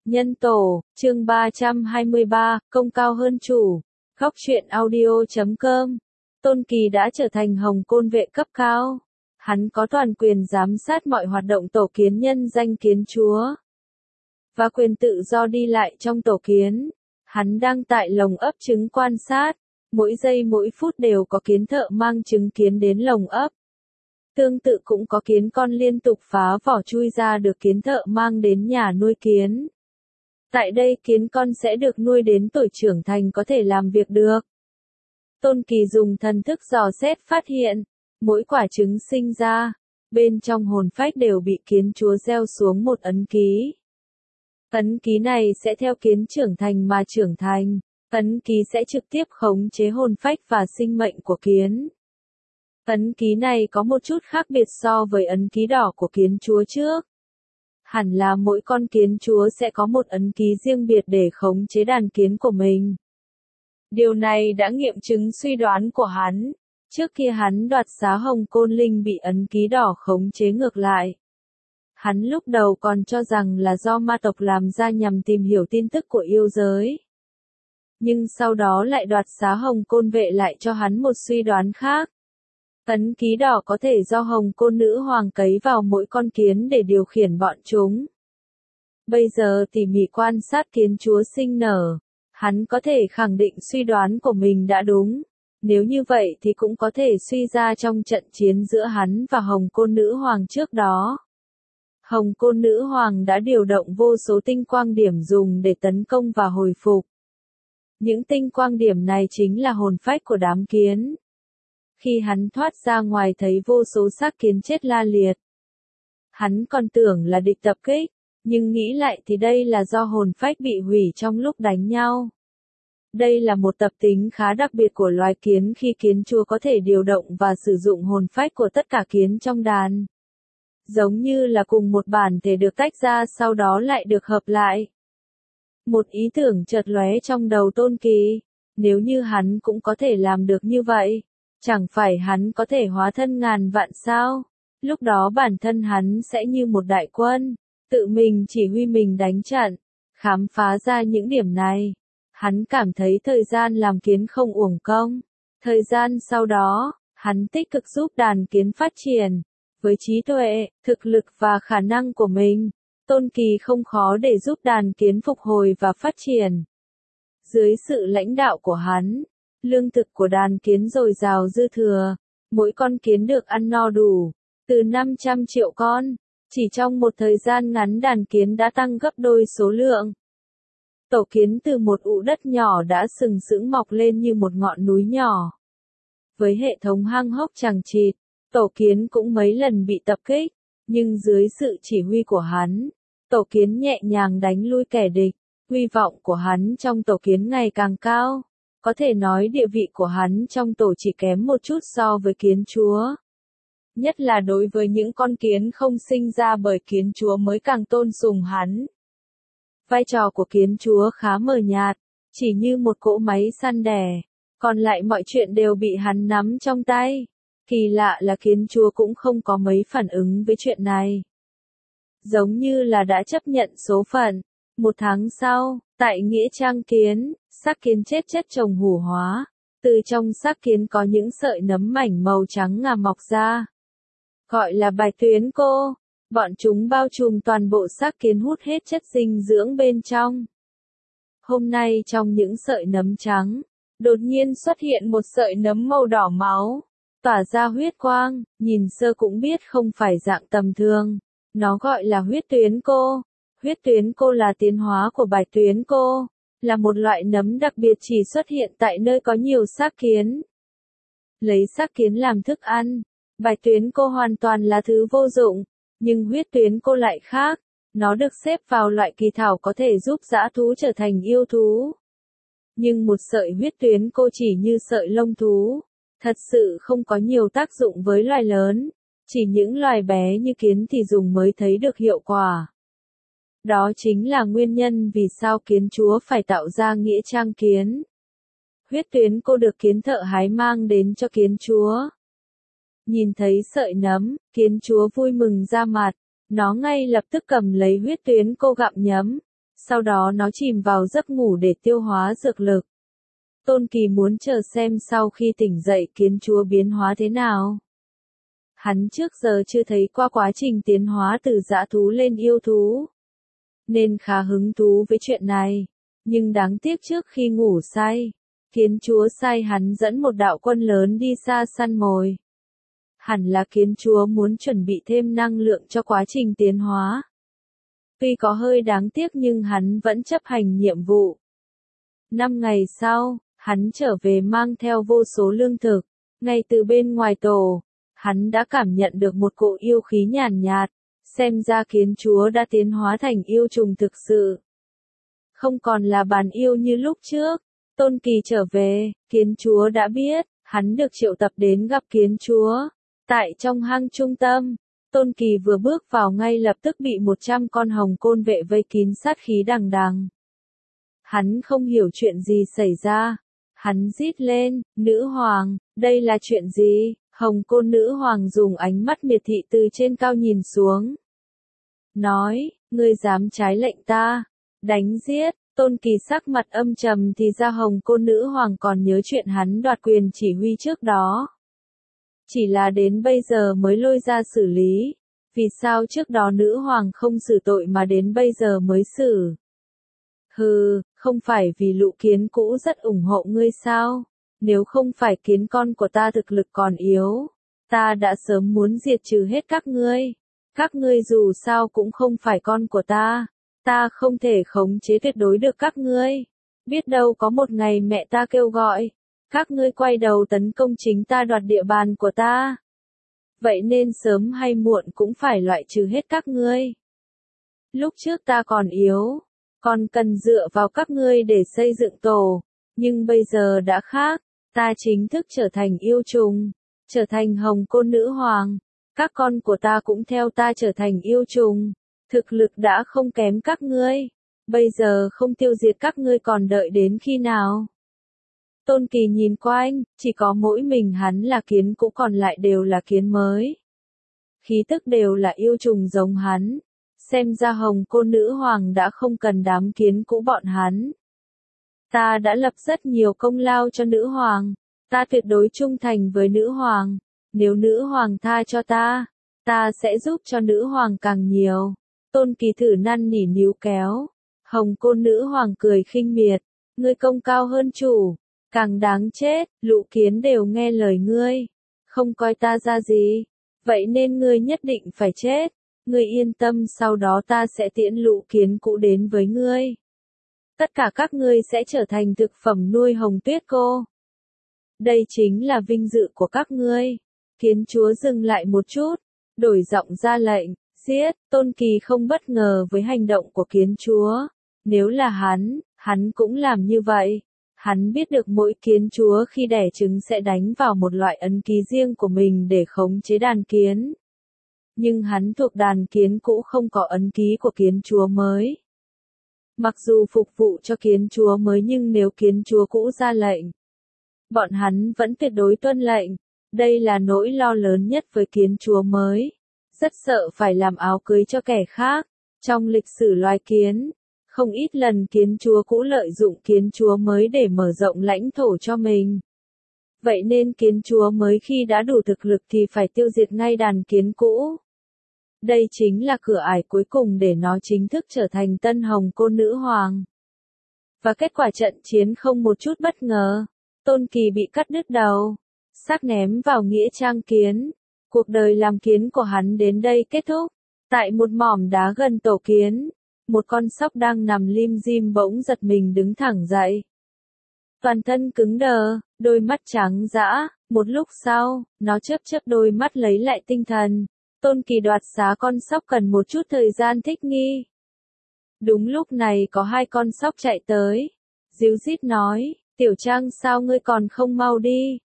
Nhân tổ, chương 323, công cao hơn chủ. Góc truyện audio.com. Tôn Kỳ đã trở thành Hồng Côn vệ cấp cao. Hắn có toàn quyền giám sát mọi hoạt động tổ kiến nhân danh kiến chúa. Và quyền tự do đi lại trong tổ kiến. Hắn đang tại lồng ấp trứng quan sát. Mỗi giây mỗi phút đều có kiến thợ mang trứng kiến đến lồng ấp. Tương tự cũng có kiến con liên tục phá vỏ chui ra được kiến thợ mang đến nhà nuôi kiến. Tại đây kiến con sẽ được nuôi đến tuổi trưởng thành có thể làm việc được. Tôn Kỳ dùng thần thức dò xét phát hiện, mỗi quả trứng sinh ra, bên trong hồn phách đều bị kiến chúa gieo xuống một ấn ký. Ấn ký này sẽ theo kiến trưởng thành mà trưởng thành, ấn ký sẽ trực tiếp khống chế hồn phách và sinh mệnh của kiến. Ấn ký này có một chút khác biệt so với ấn ký đỏ của kiến chúa trước. Hẳn là mỗi con kiến chúa sẽ có một ấn ký riêng biệt để khống chế đàn kiến của mình. Điều này đã nghiệm chứng suy đoán của hắn. Trước khi hắn đoạt xá Hồng Côn Linh bị ấn ký đỏ khống chế ngược lại. Hắn lúc đầu còn cho rằng là do ma tộc làm ra nhằm tìm hiểu tin tức của yêu giới. Nhưng sau đó lại đoạt xá Hồng Côn vệ lại cho hắn một suy đoán khác. Ấn ký đỏ có thể do Hồng Côn nữ hoàng cấy vào mỗi con kiến để điều khiển bọn chúng. Bây giờ tỉ mỉ quan sát kiến chúa sinh nở, hắn có thể khẳng định suy đoán của mình đã đúng. Nếu như vậy thì cũng có thể suy ra trong trận chiến giữa hắn và Hồng Côn nữ hoàng trước đó. Hồng Côn nữ hoàng đã điều động vô số tinh quang điểm dùng để tấn công và hồi phục. Những tinh quang điểm này chính là hồn phách của đám kiến. Khi hắn thoát ra ngoài thấy vô số xác kiến chết la liệt. Hắn còn tưởng là địch tập kích, nhưng nghĩ lại thì đây là do hồn phách bị hủy trong lúc đánh nhau. Đây là một tập tính khá đặc biệt của loài kiến khi kiến chúa có thể điều động và sử dụng hồn phách của tất cả kiến trong đàn. Giống như là cùng một bản thể được tách ra sau đó lại được hợp lại. Một ý tưởng chợt lóe trong đầu Tôn Kỳ, nếu như hắn cũng có thể làm được như vậy. Chẳng phải hắn có thể hóa thân ngàn vạn sao? Lúc đó bản thân hắn sẽ như một đại quân, tự mình chỉ huy mình đánh trận. Khám phá ra những điểm này, hắn cảm thấy thời gian làm kiến không uổng công. Thời gian sau đó, hắn tích cực giúp đàn kiến phát triển. Với trí tuệ, thực lực và khả năng của mình, Tôn Kỳ không khó để giúp đàn kiến phục hồi và phát triển. Dưới sự lãnh đạo của hắn, lương thực của đàn kiến dồi dào dư thừa, mỗi con kiến được ăn no đủ, từ 500 triệu con, chỉ trong một thời gian ngắn đàn kiến đã tăng gấp đôi số lượng. Tổ kiến từ một ụ đất nhỏ đã sừng sững mọc lên như một ngọn núi nhỏ. Với hệ thống hang hốc chằng chịt, tổ kiến cũng mấy lần bị tập kích, nhưng dưới sự chỉ huy của hắn, tổ kiến nhẹ nhàng đánh lui kẻ địch, hy vọng của hắn trong tổ kiến ngày càng cao. Có thể nói địa vị của hắn trong tổ chỉ kém một chút so với kiến chúa. Nhất là đối với những con kiến không sinh ra bởi kiến chúa mới càng tôn sùng hắn. Vai trò của kiến chúa khá mờ nhạt, chỉ như một cỗ máy săn đẻ, còn lại mọi chuyện đều bị hắn nắm trong tay. Kỳ lạ là kiến chúa cũng không có mấy phản ứng với chuyện này. Giống như là đã chấp nhận số phận. Một tháng sau, tại Nghĩa Trang Kiến, xác kiến chết chất chồng hủ hóa. Từ trong xác kiến có những sợi nấm mảnh màu trắng ngà mọc ra. Gọi là bạch tuyến cô. Bọn chúng bao trùm toàn bộ xác kiến hút hết chất dinh dưỡng bên trong. Hôm nay trong những sợi nấm trắng, đột nhiên xuất hiện một sợi nấm màu đỏ máu. Tỏa ra huyết quang, nhìn sơ cũng biết không phải dạng tầm thường. Nó gọi là huyết tuyến cô. Huyết tuyến cô là tiến hóa của bạch tuyến cô, là một loại nấm đặc biệt chỉ xuất hiện tại nơi có nhiều xác kiến. Lấy xác kiến làm thức ăn, bạch tuyến cô hoàn toàn là thứ vô dụng, nhưng huyết tuyến cô lại khác, nó được xếp vào loại kỳ thảo có thể giúp dã thú trở thành yêu thú. Nhưng một sợi huyết tuyến cô chỉ như sợi lông thú, thật sự không có nhiều tác dụng với loài lớn, chỉ những loài bé như kiến thì dùng mới thấy được hiệu quả. Đó chính là nguyên nhân vì sao kiến chúa phải tạo ra nghĩa trang kiến. Huyết tuyến cô được kiến thợ hái mang đến cho kiến chúa. Nhìn thấy sợi nấm, kiến chúa vui mừng ra mặt, nó ngay lập tức cầm lấy huyết tuyến cô gặm nhấm. Sau đó nó chìm vào giấc ngủ để tiêu hóa dược lực. Tôn Kỳ muốn chờ xem sau khi tỉnh dậy kiến chúa biến hóa thế nào. Hắn trước giờ chưa thấy qua quá trình tiến hóa từ dã thú lên yêu thú, nên khá hứng thú với chuyện này. Nhưng đáng tiếc trước khi ngủ say, kiến chúa sai hắn dẫn một đạo quân lớn đi xa săn mồi. Hẳn là kiến chúa muốn chuẩn bị thêm năng lượng cho quá trình tiến hóa. Tuy có hơi đáng tiếc nhưng hắn vẫn chấp hành nhiệm vụ. 5 ngày sau, hắn trở về mang theo vô số lương thực. Ngay từ bên ngoài tổ, hắn đã cảm nhận được một cỗ yêu khí nhàn nhạt. Xem ra kiến chúa đã tiến hóa thành yêu trùng thực sự. Không còn là bàn yêu như lúc trước. Tôn Kỳ trở về, kiến chúa đã biết, hắn được triệu tập đến gặp kiến chúa. Tại trong hang trung tâm, Tôn Kỳ vừa bước vào ngay lập tức bị 100 con hồng côn vệ vây kín sát khí đằng đằng. Hắn không hiểu chuyện gì xảy ra. Hắn rít lên, nữ hoàng, đây là chuyện gì? Hồng côn nữ hoàng dùng ánh mắt miệt thị từ trên cao nhìn xuống. Nói, ngươi dám trái lệnh ta, đánh giết. Tôn Kỳ sắc mặt âm trầm thì ra hồng côn nữ hoàng còn nhớ chuyện hắn đoạt quyền chỉ huy trước đó. Chỉ là đến bây giờ mới lôi ra xử lý. Vì sao trước đó nữ hoàng không xử tội mà đến bây giờ mới xử? Hừ, không phải vì lũ kiến cũ rất ủng hộ ngươi sao? Nếu không phải kiến con của ta thực lực còn yếu, ta đã sớm muốn diệt trừ hết các ngươi. Các ngươi dù sao cũng không phải con của ta không thể khống chế tuyệt đối được các ngươi. Biết đâu có một ngày mẹ ta kêu gọi, các ngươi quay đầu tấn công chính ta đoạt địa bàn của ta. Vậy nên sớm hay muộn cũng phải loại trừ hết các ngươi. Lúc trước ta còn yếu, còn cần dựa vào các ngươi để xây dựng tổ, nhưng bây giờ đã khác, ta chính thức trở thành yêu trùng, trở thành hồng côn nữ hoàng, các con của ta cũng theo ta trở thành yêu trùng, thực lực đã không kém các ngươi, bây giờ không tiêu diệt các ngươi còn đợi đến khi nào? Tôn Kỳ nhìn quanh, chỉ có mỗi mình hắn là kiến cũ còn lại đều là kiến mới. Khí tức đều là yêu trùng giống hắn. Xem ra hồng côn nữ hoàng đã không cần đám kiến cũ bọn hắn. Ta đã lập rất nhiều công lao cho nữ hoàng. Ta tuyệt đối trung thành với nữ hoàng. Nếu nữ hoàng tha cho ta sẽ giúp cho nữ hoàng càng nhiều. Tôn Kỳ thử năn nỉ níu kéo. Hồng côn nữ hoàng cười khinh miệt. Ngươi công cao hơn chủ. Càng đáng chết, lũ kiến đều nghe lời ngươi. Không coi ta ra gì. Vậy nên ngươi nhất định phải chết. Ngươi yên tâm sau đó ta sẽ tiễn lũ kiến cũ đến với ngươi. Tất cả các ngươi sẽ trở thành thực phẩm nuôi hồng tuyết cô. Đây chính là vinh dự của các ngươi. Kiến chúa dừng lại một chút, đổi giọng ra lệnh, giết. Tôn Kỳ không bất ngờ với hành động của kiến chúa. Nếu là hắn cũng làm như vậy. Hắn biết được mỗi kiến chúa khi đẻ trứng sẽ đánh vào một loại ấn ký riêng của mình để khống chế đàn kiến. Nhưng hắn thuộc đàn kiến cũ không có ấn ký của kiến chúa mới. Mặc dù phục vụ cho kiến chúa mới nhưng nếu kiến chúa cũ ra lệnh, bọn hắn vẫn tuyệt đối tuân lệnh. Đây là nỗi lo lớn nhất với kiến chúa mới. Rất sợ phải làm áo cưới cho kẻ khác. Trong lịch sử loài kiến, không ít lần kiến chúa cũ lợi dụng kiến chúa mới để mở rộng lãnh thổ cho mình. Vậy nên kiến chúa mới khi đã đủ thực lực thì phải tiêu diệt ngay đàn kiến cũ. Đây chính là cửa ải cuối cùng để nó chính thức trở thành tân hồng côn nữ hoàng. Và kết quả trận chiến không một chút bất ngờ. Tôn Kỳ bị cắt đứt đầu, xác ném vào nghĩa trang kiến. Cuộc đời làm kiến của hắn đến đây kết thúc. Tại một mỏm đá gần tổ kiến, một con sóc đang nằm lim dim bỗng giật mình đứng thẳng dậy. Toàn thân cứng đờ, đôi mắt trắng dã, một lúc sau, nó chớp chớp đôi mắt lấy lại tinh thần. Tôn Kỳ đoạt xá con sóc cần một chút thời gian thích nghi. Đúng lúc này có hai con sóc chạy tới. Díu dít nói, Tiểu Trang sao ngươi còn không mau đi?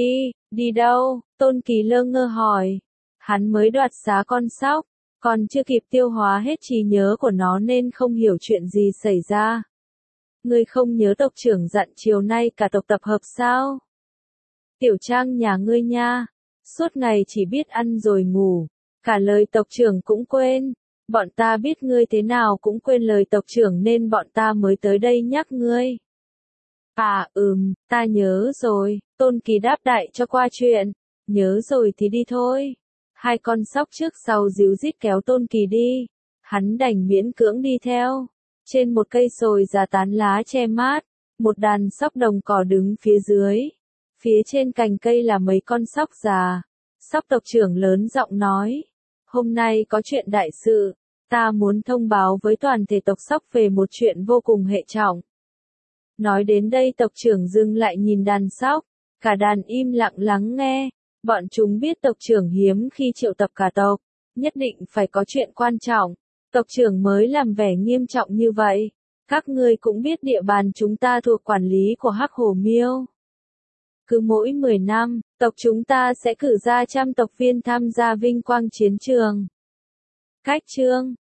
Đi đâu? Tôn Kỳ lơ ngơ hỏi. Hắn mới đoạt xá con sóc, còn chưa kịp tiêu hóa hết trí nhớ của nó nên không hiểu chuyện gì xảy ra. Ngươi không nhớ tộc trưởng dặn chiều nay cả tộc tập hợp sao? Tiểu Trang nhà ngươi nha, suốt ngày chỉ biết ăn rồi ngủ, cả lời tộc trưởng cũng quên. Bọn ta biết ngươi thế nào cũng quên lời tộc trưởng nên bọn ta mới tới đây nhắc ngươi. À, ta nhớ rồi, Tôn Kỳ đáp đại cho qua chuyện. Nhớ rồi thì đi thôi. Hai con sóc trước sau díu dít kéo Tôn Kỳ đi. Hắn đành miễn cưỡng đi theo. Trên một cây sồi già tán lá che mát, một đàn sóc đồng cỏ đứng phía dưới. Phía trên cành cây là mấy con sóc già. Sóc tộc trưởng lớn giọng nói. Hôm nay có chuyện đại sự. Ta muốn thông báo với toàn thể tộc sóc về một chuyện vô cùng hệ trọng. Nói đến đây tộc trưởng dừng lại nhìn đàn sóc. Cả đàn im lặng lắng nghe. Bọn chúng biết tộc trưởng hiếm khi triệu tập cả tộc. Nhất định phải có chuyện quan trọng. Tộc trưởng mới làm vẻ nghiêm trọng như vậy. Các ngươi cũng biết địa bàn chúng ta thuộc quản lý của Hắc Hổ Miêu. Cứ mỗi 10 năm, tộc chúng ta sẽ cử ra 100 tộc viên tham gia vinh quang chiến trường. Cách chương